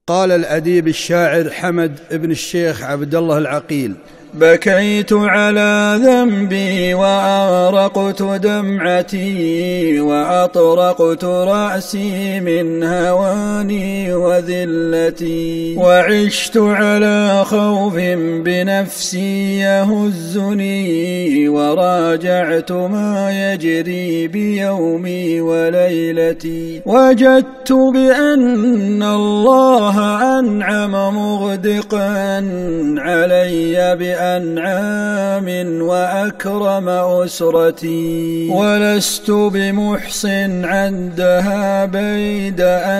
قال الأديب الشاعر حمد بن الشيخ عبد الله العقيل: بكيت على ذنبي وأغرقت دمعتي وأطرقت رأسي من هواني وذلتي، وعشت على خوف بنفسي يهزني، وراجعت ما يجري بيومي وليلتي، وجدت بأن الله أنعم مغدقا علي بأنعام وأكرم أسرتي، ولست بمحصن عندها بيد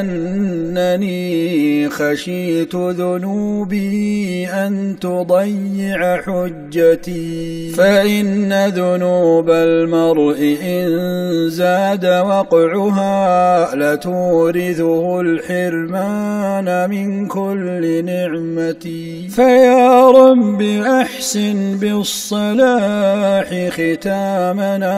أنني خشيت ذنوبي أن تضيع حجتي، فإن ذنوب المرء إن زاد وقعها لتورثه الحرمان من كل نعمتي، فيا رب أحسن بالصلاح ختامنا،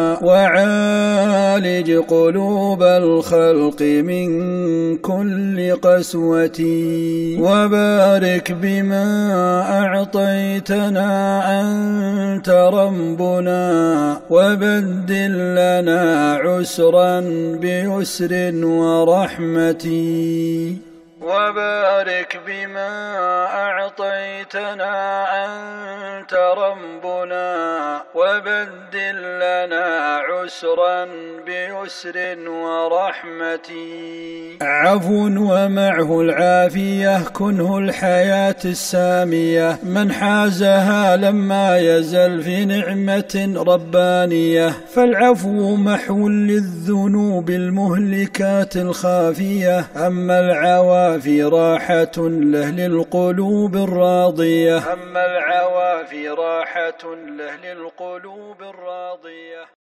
وعالج قلوب الخلق من كل قسوتي، وبارك بما أعطيتنا أنت ربنا، وبدل لنا عسرا بيسر ورحمتي، وبارك بما أعطيتنا أنت ربنا، وبدل لنا عسرا بيسر ورحمتي. عفو ومعه العافية كنه الحياة السامية، من حازها لما يزل في نعمة ربانية، فالعفو محو للذنوب المهلكات الخافية، أما العوافي راحة له للقلوب الراضية،